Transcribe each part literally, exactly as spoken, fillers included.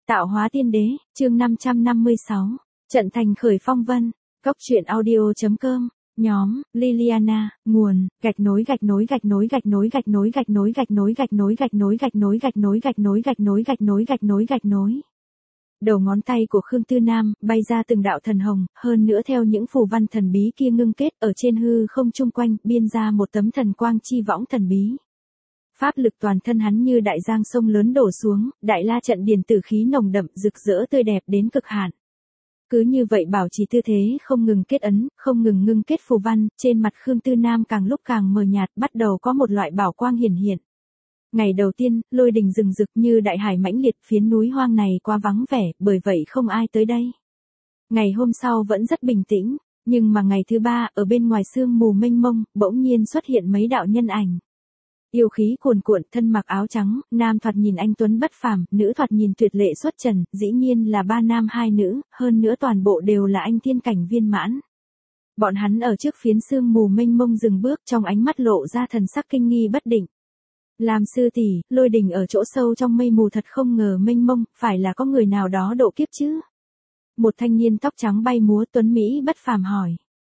Tạo hóa tiên đế, chương năm trăm năm mươi sáu. Trận thành khởi phong vân. Cốc truyện audio.com. Nhóm, Liliana, nguồn, gạch nối gạch nối gạch nối gạch nối gạch nối gạch nối gạch nối gạch nối gạch nối gạch nối gạch nối gạch nối gạch nối gạch nối gạch nối gạch nối. Đầu ngón tay của Khương Tư Nam bay ra từng đạo thần hồng, hơn nữa theo những phù văn thần bí kia ngưng kết ở trên hư không chung quanh, biên ra một tấm thần quang chi võng thần bí. Pháp lực toàn thân hắn như đại giang sông lớn đổ xuống, đại la trận điển tử khí nồng đậm, rực rỡ tươi đẹp đến cực hạn. Cứ như vậy bảo trì tư thế không ngừng kết ấn, không ngừng ngưng kết phù văn, trên mặt Khương Tư Nam càng lúc càng mờ nhạt, bắt đầu có một loại bảo quang hiển hiện. Ngày đầu tiên, lôi đình rừng rực như đại hải mãnh liệt, phiến núi hoang này quá vắng vẻ, bởi vậy không ai tới đây. Ngày hôm sau vẫn rất bình tĩnh, nhưng mà ngày thứ ba, ở bên ngoài sương mù mênh mông, bỗng nhiên xuất hiện mấy đạo nhân ảnh. Yêu khí cuồn cuộn, thân mặc áo trắng, nam thoạt nhìn anh tuấn bất phàm, nữ thoạt nhìn tuyệt lệ xuất trần, dĩ nhiên là ba nam hai nữ, hơn nữa toàn bộ đều là anh thiên cảnh viên mãn. Bọn hắn ở trước phiến sương mù mênh mông dừng bước, trong ánh mắt lộ ra thần sắc kinh nghi bất định. Làm sư tỷ, lôi đình ở chỗ sâu trong mây mù thật không ngờ mênh mông, phải là có người nào đó độ kiếp chứ? Một thanh niên tóc trắng bay múa tuấn Mỹ bất phàm hỏi.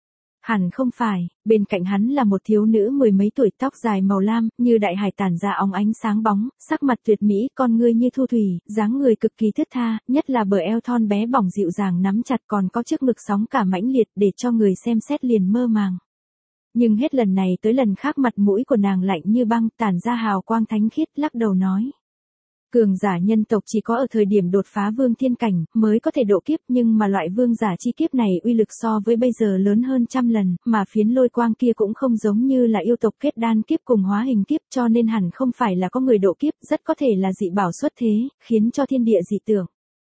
Hẳn không phải, bên cạnh hắn là một thiếu nữ mười mấy tuổi, tóc dài màu lam, như đại hải tản ra óng ánh sáng bóng, sắc mặt tuyệt mỹ, con ngươi như thu thủy, dáng người cực kỳ thướt tha, nhất là bờ eo thon bé bỏng dịu dàng nắm chặt, còn có trước ngực sóng cả mãnh liệt để cho người xem xét liền mơ màng. Nhưng hết lần này tới lần khác mặt mũi của nàng lạnh như băng, tản ra hào quang thánh khiết, lắc đầu nói. Cường giả nhân tộc chỉ có ở thời điểm đột phá vương thiên cảnh mới có thể độ kiếp, nhưng mà loại vương giả chi kiếp này uy lực so với bây giờ lớn hơn trăm lần, mà phiến lôi quang kia cũng không giống như là yêu tộc kết đan kiếp cùng hóa hình kiếp, cho nên hẳn không phải là có người độ kiếp, rất có thể là dị bảo xuất thế, khiến cho thiên địa dị tưởng.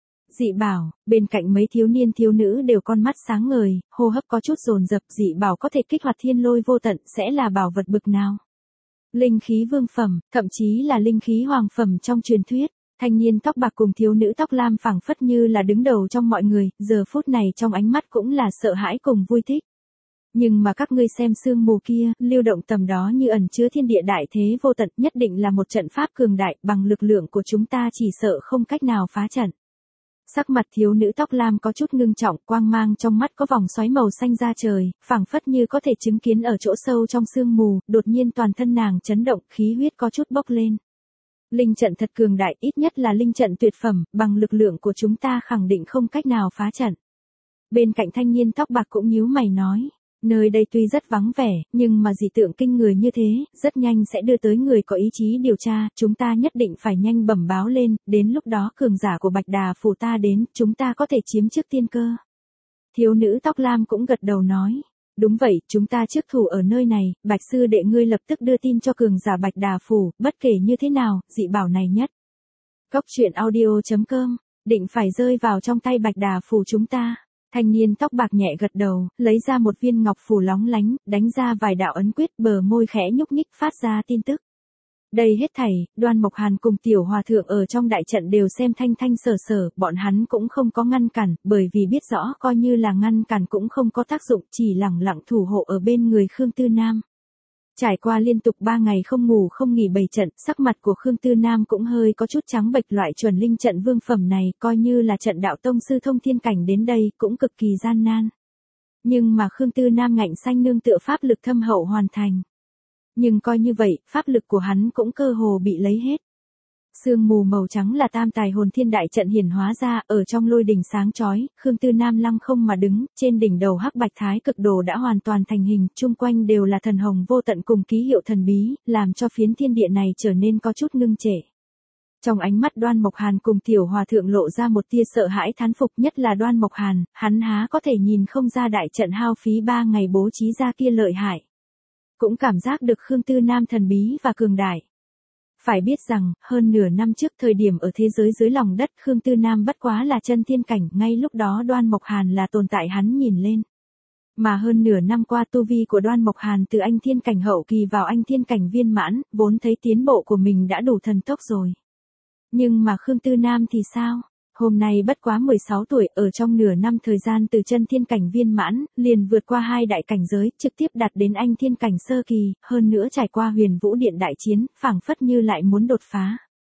Dị bảo, bên cạnh mấy thiếu niên thiếu nữ đều con mắt sáng ngời, hô hấp có chút dồn dập, dị bảo có thể kích hoạt thiên lôi vô tận, sẽ là bảo vật bực nào? Linh khí vương phẩm, thậm chí là linh khí hoàng phẩm trong truyền thuyết. Thanh niên tóc bạc cùng thiếu nữ tóc lam phảng phất như là đứng đầu trong mọi người, giờ phút này trong ánh mắt cũng là sợ hãi cùng vui thích. Nhưng mà các ngươi xem sương mù kia, lưu động tầm đó như ẩn chứa thiên địa đại thế vô tận, nhất định là một trận pháp cường đại, bằng lực lượng của chúng ta chỉ sợ không cách nào phá trận. Sắc mặt thiếu nữ tóc lam có chút ngưng trọng, quang mang trong mắt có vòng xoáy màu xanh ra trời, phảng phất như có thể chứng kiến ở chỗ sâu trong sương mù, đột nhiên toàn thân nàng chấn động, khí huyết có chút bốc lên. Linh trận thật cường đại, ít nhất là linh trận tuyệt phẩm, bằng lực lượng của chúng ta khẳng định không cách nào phá trận. Bên cạnh thanh niên tóc bạc cũng nhíu mày nói. Nơi đây tuy rất vắng vẻ, nhưng mà dị tượng kinh người như thế, rất nhanh sẽ đưa tới người có ý chí điều tra, chúng ta nhất định phải nhanh bẩm báo lên, đến lúc đó cường giả của Bạch Đà phủ ta đến, chúng ta có thể chiếm trước tiên cơ. Thiếu nữ tóc lam cũng gật đầu nói, đúng vậy, chúng ta trước thủ ở nơi này, Bạch sư đệ ngươi lập tức đưa tin cho cường giả Bạch Đà phủ, bất kể như thế nào, dị bảo này nhất. Cốc truyện audio.com, định phải rơi vào trong tay Bạch Đà phủ chúng ta. Thanh niên tóc bạc nhẹ gật đầu, lấy ra một viên ngọc phù lóng lánh, đánh ra vài đạo ấn quyết, bờ môi khẽ nhúc nhích phát ra tin tức. Đây hết thảy, Đoan Mộc Hàn cùng tiểu hòa thượng ở trong đại trận đều xem thanh thanh sở sở, bọn hắn cũng không có ngăn cản, bởi vì biết rõ coi như là ngăn cản cũng không có tác dụng, chỉ lẳng lặng thủ hộ ở bên người Khương Tư Nam. Trải qua liên tục ba ngày không ngủ không nghỉ bày trận, sắc mặt của Khương Tư Nam cũng hơi có chút trắng bệch, loại chuẩn linh trận vương phẩm này, coi như là trận đạo tông sư thông thiên cảnh đến đây, cũng cực kỳ gian nan. Nhưng mà Khương Tư Nam ngạnh xanh nương tựa pháp lực thâm hậu hoàn thành. Nhưng coi như vậy, pháp lực của hắn cũng cơ hồ bị lấy hết. Sương mù màu trắng là tam tài hồn thiên đại trận hiển hóa ra, ở trong lôi đỉnh sáng chói, Khương Tư Nam lăng không mà đứng, trên đỉnh đầu hắc bạch thái cực đồ đã hoàn toàn thành hình, chung quanh đều là thần hồng vô tận cùng ký hiệu thần bí, làm cho phiến thiên địa này trở nên có chút ngưng trệ. Trong ánh mắt Đoan Mộc Hàn cùng tiểu hòa thượng lộ ra một tia sợ hãi thán phục, nhất là Đoan Mộc Hàn, hắn há có thể nhìn không ra đại trận hao phí ba ngày bố trí ra kia lợi hại. Cũng cảm giác được Khương Tư Nam thần bí và cường đại. Phải biết rằng, hơn nửa năm trước thời điểm ở thế giới dưới lòng đất, Khương Tư Nam bất quá là chân thiên cảnh, ngay lúc đó Đoan Mộc Hàn là tồn tại hắn nhìn lên. Mà hơn nửa năm qua tu vi của Đoan Mộc Hàn từ anh thiên cảnh hậu kỳ vào anh thiên cảnh viên mãn, vốn thấy tiến bộ của mình đã đủ thần tốc rồi. Nhưng mà Khương Tư Nam thì sao? Hôm nay bất quá mười sáu tuổi, ở trong nửa năm thời gian từ chân thiên cảnh viên mãn, liền vượt qua hai đại cảnh giới, trực tiếp đạt đến anh thiên cảnh sơ kỳ, hơn nữa trải qua huyền vũ điện đại chiến, phảng phất như lại muốn đột phá.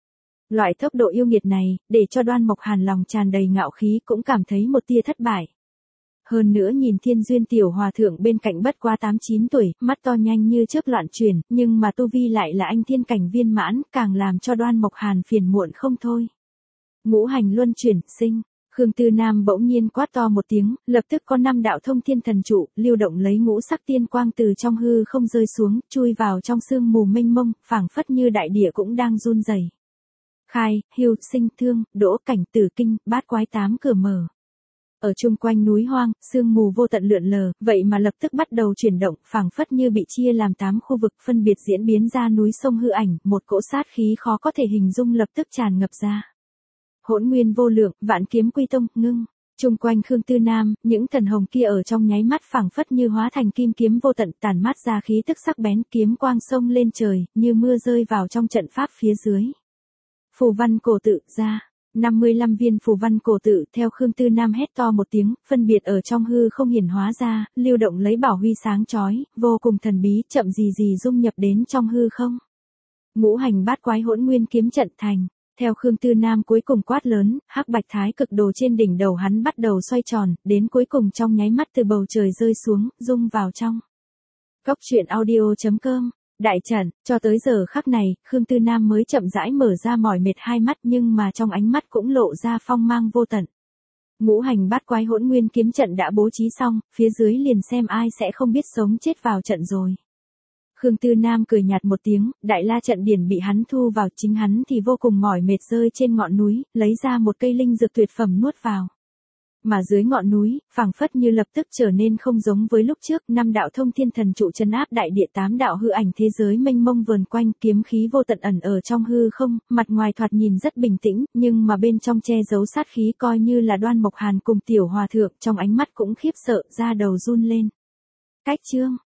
Loại tốc độ yêu nghiệt này, để cho Đoan Mộc Hàn lòng tràn đầy ngạo khí cũng cảm thấy một tia thất bại. Hơn nữa nhìn Thiên Duyên tiểu hòa thượng bên cạnh bất quá tám chín tuổi, mắt to nhanh như chớp loạn chuyển, nhưng mà tu vi lại là anh thiên cảnh viên mãn, càng làm cho Đoan Mộc Hàn phiền muộn không thôi. Ngũ hành luân chuyển, sinh. Khương Tư Nam bỗng nhiên quát to một tiếng, lập tức có năm đạo thông thiên thần trụ, lưu động lấy ngũ sắc tiên quang từ trong hư không rơi xuống, chui vào trong sương mù mênh mông, phảng phất như đại địa cũng đang run rẩy. Khai, hưu, sinh, thương, đỗ, cảnh, tử kinh, bát quái tám cửa mở. Ở chung quanh núi hoang, sương mù vô tận lượn lờ, vậy mà lập tức bắt đầu chuyển động, phảng phất như bị chia làm tám khu vực phân biệt diễn biến ra núi sông hư ảnh, một cỗ sát khí khó có thể hình dung lập tức tràn ngập ra. Hỗn nguyên vô lượng, vạn kiếm quy tông, ngưng. Chung quanh Khương Tư Nam, những thần hồng kia ở trong nháy mắt phảng phất như hóa thành kim kiếm vô tận, tản mát ra khí tức sắc bén, kiếm quang sông lên trời, như mưa rơi vào trong trận pháp phía dưới. Phù văn cổ tự ra. năm mươi lăm viên phù văn cổ tự theo Khương Tư Nam hét to một tiếng, phân biệt ở trong hư không hiển hóa ra, lưu động lấy bảo huy sáng chói, vô cùng thần bí, chậm gì gì dung nhập đến trong hư không. Ngũ hành bát quái hỗn nguyên kiếm trận thành. Theo Khương Tư Nam cuối cùng quát lớn, hắc bạch thái cực đồ trên đỉnh đầu hắn bắt đầu xoay tròn, đến cuối cùng trong nháy mắt từ bầu trời rơi xuống, rung vào trong. Cốc truyện audio chấm com. Đại trận, cho tới giờ khắc này, Khương Tư Nam mới chậm rãi mở ra mỏi mệt hai mắt, nhưng mà trong ánh mắt cũng lộ ra phong mang vô tận. Ngũ hành bát quái hỗn nguyên kiếm trận đã bố trí xong, phía dưới liền xem ai sẽ không biết sống chết vào trận rồi. Khương Tư Nam cười nhạt một tiếng, đại la trận điển bị hắn thu vào, chính hắn thì vô cùng mỏi mệt rơi trên ngọn núi, lấy ra một cây linh dược tuyệt phẩm nuốt vào. Mà dưới ngọn núi, phảng phất như lập tức trở nên không giống với lúc trước, năm đạo thông thiên thần trụ trấn áp đại địa, tám đạo hư ảnh thế giới mênh mông vờn quanh, kiếm khí vô tận ẩn ở trong hư không, mặt ngoài thoạt nhìn rất bình tĩnh, nhưng mà bên trong che giấu sát khí, coi như là Đoan Mộc Hàn cùng tiểu hòa thượng, trong ánh mắt cũng khiếp sợ, da đầu run lên. Cách chương